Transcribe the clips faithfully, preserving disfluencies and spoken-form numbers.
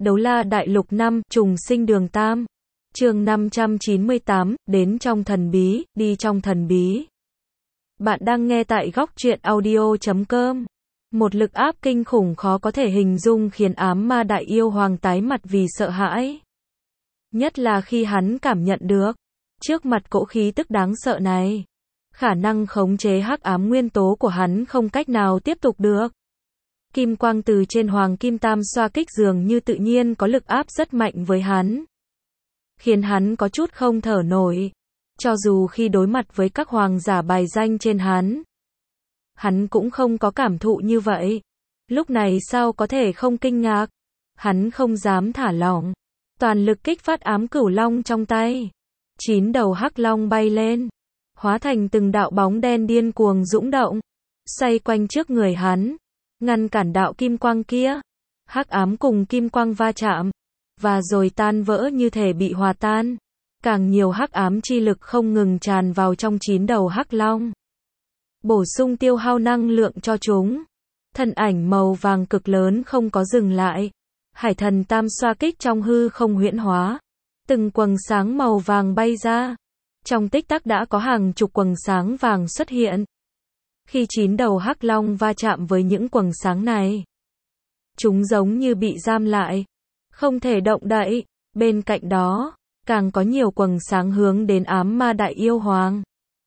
Đấu La Đại Lục năm, Trùng Sinh Đường Tam. Chương năm trăm chín mươi tám, đến trong thần bí, đi trong thần bí. Bạn đang nghe tại góc truyện audio chấm com. Một lực áp kinh khủng khó có thể hình dung khiến ám ma đại yêu hoàng tái mặt vì sợ hãi. Nhất là khi hắn cảm nhận được, trước mặt cỗ khí tức đáng sợ này, khả năng khống chế hắc ám nguyên tố của hắn không cách nào tiếp tục được. Kim quang từ trên hoàng kim tam xoa kích dường như tự nhiên có lực áp rất mạnh với hắn, khiến hắn có chút không thở nổi. Cho dù khi đối mặt với các hoàng giả bài danh trên hắn, hắn cũng không có cảm thụ như vậy. Lúc này sao có thể không kinh ngạc? Hắn không dám thả lỏng, toàn lực kích phát ám cửu long trong tay. Chín đầu hắc long bay lên, hóa thành từng đạo bóng đen điên cuồng dũng động, xoay quanh trước người hắn, ngăn cản đạo kim quang kia. Hắc ám cùng kim quang va chạm, và rồi tan vỡ như thể bị hòa tan. Càng nhiều hắc ám chi lực không ngừng tràn vào trong chín đầu hắc long, bổ sung tiêu hao năng lượng cho chúng. Thân ảnh màu vàng cực lớn không có dừng lại. Hải thần tam xoa kích trong hư không huyễn hóa, từng quầng sáng màu vàng bay ra. Trong tích tắc đã có hàng chục quầng sáng vàng xuất hiện. Khi chín đầu hắc long va chạm với những quầng sáng này, chúng giống như bị giam lại, không thể động đậy. Bên cạnh đó, càng có nhiều quầng sáng hướng đến ám ma đại yêu hoàng.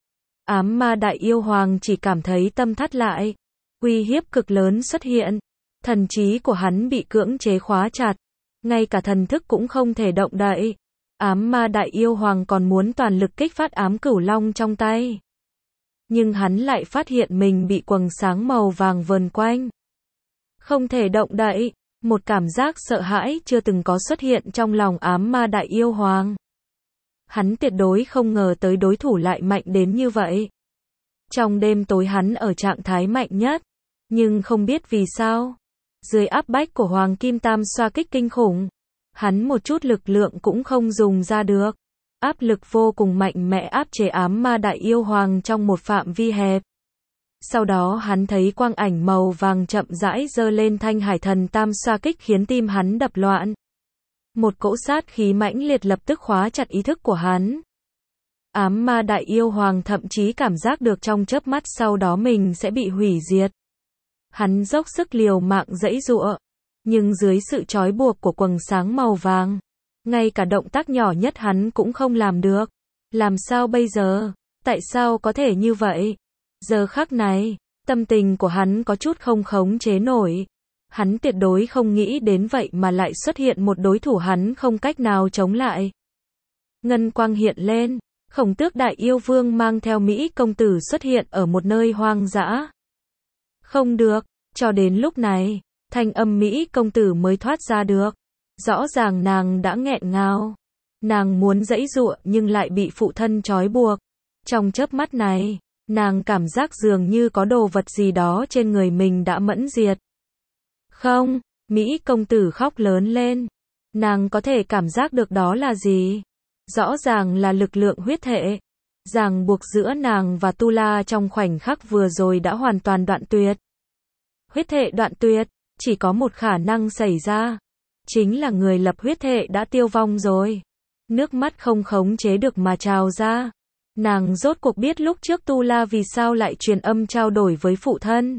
Ám ma đại yêu hoàng chỉ cảm thấy tâm thắt lại, uy hiếp cực lớn xuất hiện. Thần trí của hắn bị cưỡng chế khóa chặt, ngay cả thần thức cũng không thể động đậy. Ám ma đại yêu hoàng còn muốn toàn lực kích phát ám cửu long trong tay, nhưng hắn lại phát hiện mình bị quầng sáng màu vàng vờn quanh, không thể động đậy. Một cảm giác sợ hãi chưa từng có xuất hiện trong lòng ám ma đại yêu hoàng. Hắn tuyệt đối không ngờ tới đối thủ lại mạnh đến như vậy. Trong đêm tối hắn ở trạng thái mạnh nhất, nhưng không biết vì sao, dưới áp bách của hoàng kim tam xoa kích kinh khủng, hắn một chút lực lượng cũng không dùng ra được. Áp lực vô cùng mạnh mẽ áp chế ám ma đại yêu hoàng trong một phạm vi hẹp. Sau đó hắn thấy quang ảnh màu vàng chậm rãi giơ lên thanh hải thần tam xoa kích khiến tim hắn đập loạn. Một cỗ sát khí mãnh liệt lập tức khóa chặt ý thức của hắn. Ám ma đại yêu hoàng thậm chí cảm giác được trong chớp mắt sau đó mình sẽ bị hủy diệt. Hắn dốc sức liều mạng giãy giụa, nhưng dưới sự trói buộc của quầng sáng màu vàng, ngay cả động tác nhỏ nhất hắn cũng không làm được. Làm sao bây giờ? Tại sao có thể như vậy? Giờ khắc này, tâm tình của hắn có chút không khống chế nổi. Hắn tuyệt đối không nghĩ đến vậy mà lại xuất hiện một đối thủ hắn không cách nào chống lại. Ngân quang hiện lên, Khổng Tước đại yêu vương mang theo Mỹ công tử xuất hiện ở một nơi hoang dã. Không được, cho đến lúc này, thanh âm Mỹ công tử mới thoát ra được. Rõ ràng nàng đã nghẹn ngào. Nàng muốn giãy giụa nhưng lại bị phụ thân trói buộc. Trong chớp mắt này, nàng cảm giác dường như có đồ vật gì đó trên người mình đã mẫn diệt. Không, Mỹ công tử khóc lớn lên. Nàng có thể cảm giác được đó là gì? Rõ ràng là lực lượng huyết thể. Ràng buộc giữa nàng và Tu La trong khoảnh khắc vừa rồi đã hoàn toàn đoạn tuyệt. Huyết thể đoạn tuyệt, chỉ có một khả năng xảy ra. Chính là người lập huyết thể đã tiêu vong rồi. Nước mắt không khống chế được mà trào ra. Nàng rốt cuộc biết lúc trước Tu La vì sao lại truyền âm trao đổi với phụ thân.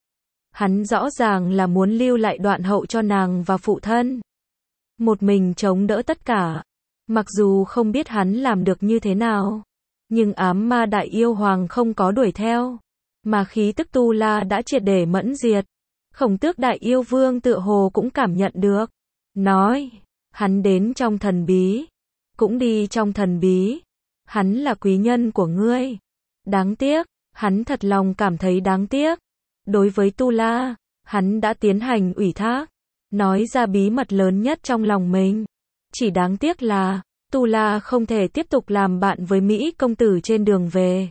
Hắn rõ ràng là muốn lưu lại đoạn hậu cho nàng và phụ thân, một mình chống đỡ tất cả. Mặc dù không biết hắn làm được như thế nào, nhưng ám ma đại yêu hoàng không có đuổi theo, mà khí tức Tu La đã triệt để mẫn diệt. Khổng Tước đại yêu vương tựa hồ cũng cảm nhận được, nói, hắn đến trong thần bí, cũng đi trong thần bí. Hắn là quý nhân của ngươi. Đáng tiếc, hắn thật lòng cảm thấy đáng tiếc. Đối với Tu La, hắn đã tiến hành ủy thác, nói ra bí mật lớn nhất trong lòng mình. Chỉ đáng tiếc là, Tu La không thể tiếp tục làm bạn với Mỹ công tử trên đường về.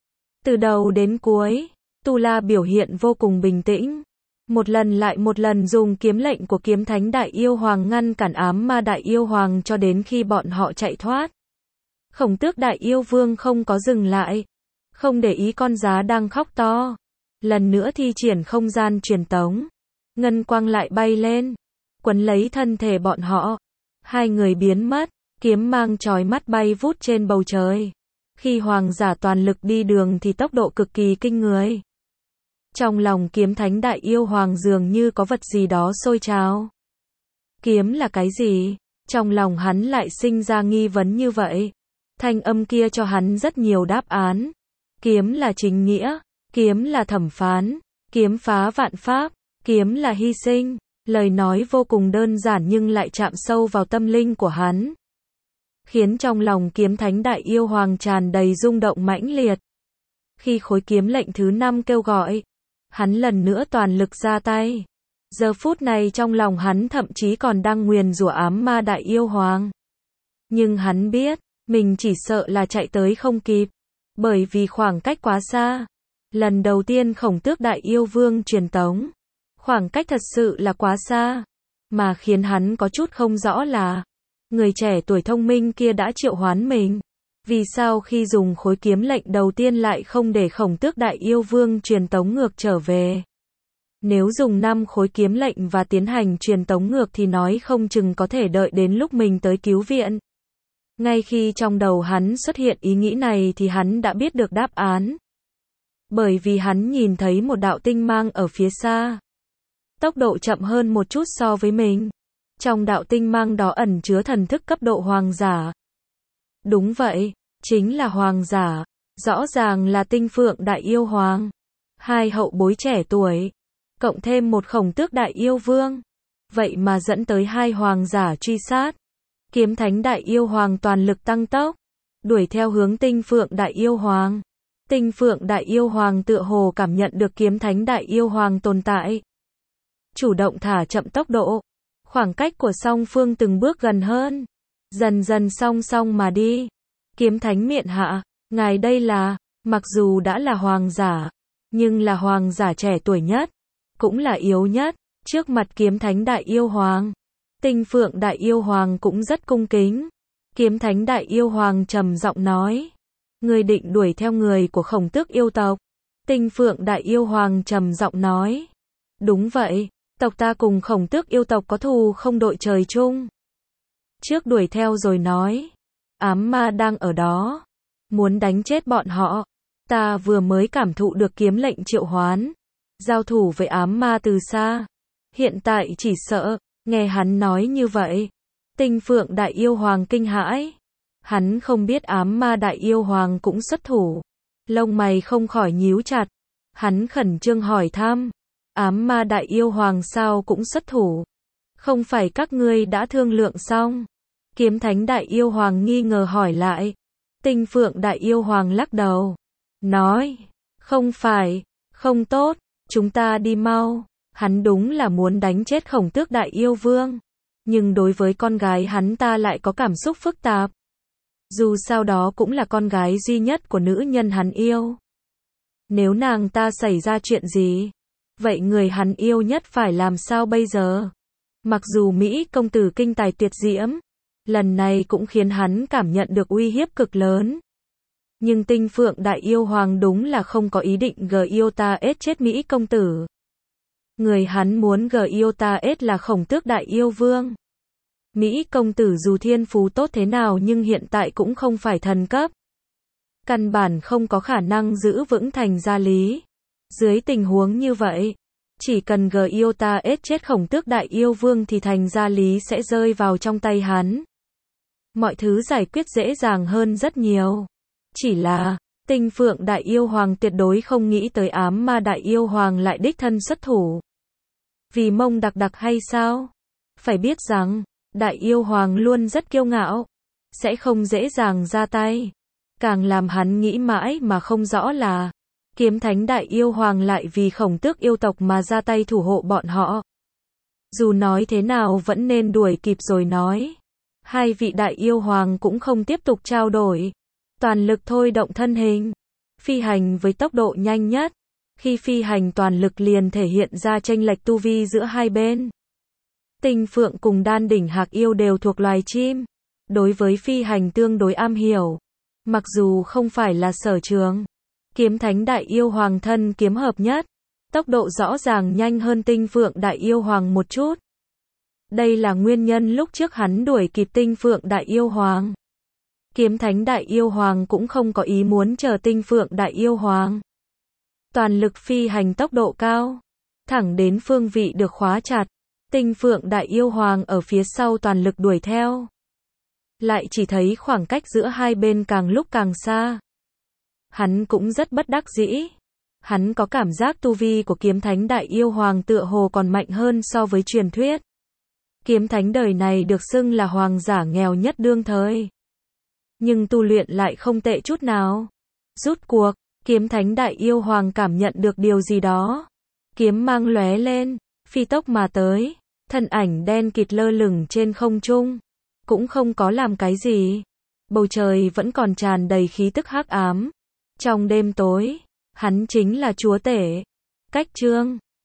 Từ đầu đến cuối, Tu La biểu hiện vô cùng bình tĩnh. Một lần lại một lần dùng kiếm lệnh của kiếm thánh đại yêu hoàng ngăn cản ám ma đại yêu hoàng cho đến khi bọn họ chạy thoát. Khổng Tước đại yêu vương không có dừng lại, không để ý con giá đang khóc to. Lần nữa thi triển không gian truyền tống, ngân quang lại bay lên, quấn lấy thân thể bọn họ. Hai người biến mất, kiếm mang chói mắt bay vút trên bầu trời. Khi hoàng giả toàn lực đi đường thì tốc độ cực kỳ kinh người. Trong lòng kiếm thánh đại yêu hoàng dường như có vật gì đó sôi trào. Kiếm là cái gì? Trong lòng hắn lại sinh ra nghi vấn như vậy. Thanh âm kia cho hắn rất nhiều đáp án. Kiếm là chính nghĩa, kiếm là thẩm phán, kiếm phá vạn pháp, kiếm là hy sinh. Lời nói vô cùng đơn giản nhưng lại chạm sâu vào tâm linh của hắn. Khiến trong lòng kiếm thánh đại yêu hoàng tràn đầy rung động mãnh liệt. Khi khối kiếm lệnh thứ năm kêu gọi, hắn lần nữa toàn lực ra tay. Giờ phút này trong lòng hắn thậm chí còn đang nguyền rủa ám ma đại yêu hoàng. Nhưng hắn biết, mình chỉ sợ là chạy tới không kịp. Bởi vì khoảng cách quá xa. Lần đầu tiên Khổng Tước đại yêu vương truyền tống. Khoảng cách thật sự là quá xa. Mà khiến hắn có chút không rõ là, người trẻ tuổi thông minh kia đã triệu hoán mình. Vì sao khi dùng khối kiếm lệnh đầu tiên lại không để Khổng Tước đại yêu vương truyền tống ngược trở về? Nếu dùng năm khối kiếm lệnh và tiến hành truyền tống ngược thì nói không chừng có thể đợi đến lúc mình tới cứu viện. Ngay khi trong đầu hắn xuất hiện ý nghĩ này thì hắn đã biết được đáp án. Bởi vì hắn nhìn thấy một đạo tinh mang ở phía xa. Tốc độ chậm hơn một chút so với mình. Trong đạo tinh mang đó ẩn chứa thần thức cấp độ hoàng giả. Đúng vậy, chính là hoàng giả. Rõ ràng là Tinh Phượng đại yêu hoàng. Hai hậu bối trẻ tuổi. Cộng thêm một Khổng Tước đại yêu vương. Vậy mà dẫn tới hai hoàng giả truy sát. Kiếm thánh đại yêu hoàng toàn lực tăng tốc. Đuổi theo hướng Tinh Phượng đại yêu hoàng. Tinh Phượng đại yêu hoàng tựa hồ cảm nhận được kiếm thánh đại yêu hoàng tồn tại. Chủ động thả chậm tốc độ. Khoảng cách của song phương từng bước gần hơn. Dần dần song song mà đi. Kiếm thánh miện hạ, ngài đây là, mặc dù đã là hoàng giả, nhưng là hoàng giả trẻ tuổi nhất. Cũng là yếu nhất, trước mặt kiếm thánh đại yêu hoàng. Tinh Phượng đại yêu hoàng cũng rất cung kính. Kiếm thánh đại yêu hoàng trầm giọng nói. Người định đuổi theo người của Khổng Tước yêu tộc. Tinh Phượng đại yêu hoàng trầm giọng nói. Đúng vậy, tộc ta cùng Khổng Tước yêu tộc có thù không đội trời chung. Trước đuổi theo rồi nói. Ám ma đang ở đó. Muốn đánh chết bọn họ. Ta vừa mới cảm thụ được kiếm lệnh triệu hoán. Giao thủ với ám ma từ xa. Hiện tại chỉ sợ, nghe hắn nói như vậy. Tinh Phượng đại yêu hoàng kinh hãi. Hắn không biết ám ma đại yêu hoàng cũng xuất thủ. Lông mày không khỏi nhíu chặt. Hắn khẩn trương hỏi thăm. Ám ma đại yêu hoàng sao cũng xuất thủ. Không phải các ngươi đã thương lượng xong? Kiếm thánh đại yêu hoàng nghi ngờ hỏi lại. Tinh Phượng đại yêu hoàng lắc đầu. Nói. Không phải. Không tốt. Chúng ta đi mau. Hắn đúng là muốn đánh chết Khổng Tước đại yêu vương. Nhưng đối với con gái hắn ta lại có cảm xúc phức tạp. Dù sao đó cũng là con gái duy nhất của nữ nhân hắn yêu. Nếu nàng ta xảy ra chuyện gì, vậy người hắn yêu nhất phải làm sao bây giờ? Mặc dù Mỹ công tử kinh tài tuyệt diễm, lần này cũng khiến hắn cảm nhận được uy hiếp cực lớn. Nhưng Tinh Phượng đại yêu hoàng đúng là không có ý định gờ yêu ta ết chết Mỹ công tử. Người hắn muốn gờ yêu ta ết là Khổng Tước đại yêu vương. Mỹ công tử dù thiên phú tốt thế nào nhưng hiện tại cũng không phải thần cấp. Căn bản không có khả năng giữ vững thành gia lý. Dưới tình huống như vậy, chỉ cần gờ yêu ta ết chết Khổng Tước đại yêu vương thì thành gia lý sẽ rơi vào trong tay hắn. Mọi thứ giải quyết dễ dàng hơn rất nhiều. Chỉ là, Tinh Phượng đại yêu hoàng tuyệt đối không nghĩ tới ám ma đại yêu hoàng lại đích thân xuất thủ. Vì mông đặc đặc hay sao? Phải biết rằng, đại yêu hoàng luôn rất kiêu ngạo, sẽ không dễ dàng ra tay. Càng làm hắn nghĩ mãi mà không rõ là, kiếm thánh đại yêu hoàng lại vì Khổng Tước yêu tộc mà ra tay thủ hộ bọn họ. Dù nói thế nào vẫn nên đuổi kịp rồi nói. Hai vị đại yêu hoàng cũng không tiếp tục trao đổi. Toàn lực thôi động thân hình. Phi hành với tốc độ nhanh nhất. Khi phi hành toàn lực liền thể hiện ra chênh lệch tu vi giữa hai bên. Tinh Phượng cùng Đan đỉnh hạc yêu đều thuộc loài chim. Đối với phi hành tương đối am hiểu. Mặc dù không phải là sở trường. Kiếm thánh đại yêu hoàng thân kiếm hợp nhất. Tốc độ rõ ràng nhanh hơn Tinh Phượng đại yêu hoàng một chút. Đây là nguyên nhân lúc trước hắn đuổi kịp Tinh Phượng Đại Yêu Hoàng. Kiếm Thánh Đại Yêu Hoàng cũng không có ý muốn chờ Tinh Phượng Đại Yêu Hoàng. Toàn lực phi hành tốc độ cao, thẳng đến phương vị được khóa chặt. Tinh Phượng Đại Yêu Hoàng ở phía sau toàn lực đuổi theo. Lại chỉ thấy khoảng cách giữa hai bên càng lúc càng xa. Hắn cũng rất bất đắc dĩ. Hắn có cảm giác tu vi của Kiếm Thánh Đại Yêu Hoàng tựa hồ còn mạnh hơn so với truyền thuyết. Kiếm Thánh đời này được xưng là hoàng giả nghèo nhất đương thời. Nhưng tu luyện lại không tệ chút nào. Rút cuộc, Kiếm Thánh Đại Yêu Hoàng cảm nhận được điều gì đó. Kiếm mang lóe lên, phi tốc mà tới. Thân ảnh đen kịt lơ lửng trên không trung. Cũng không có làm cái gì. Bầu trời vẫn còn tràn đầy khí tức hắc ám. Trong đêm tối, hắn chính là chúa tể. Cách chương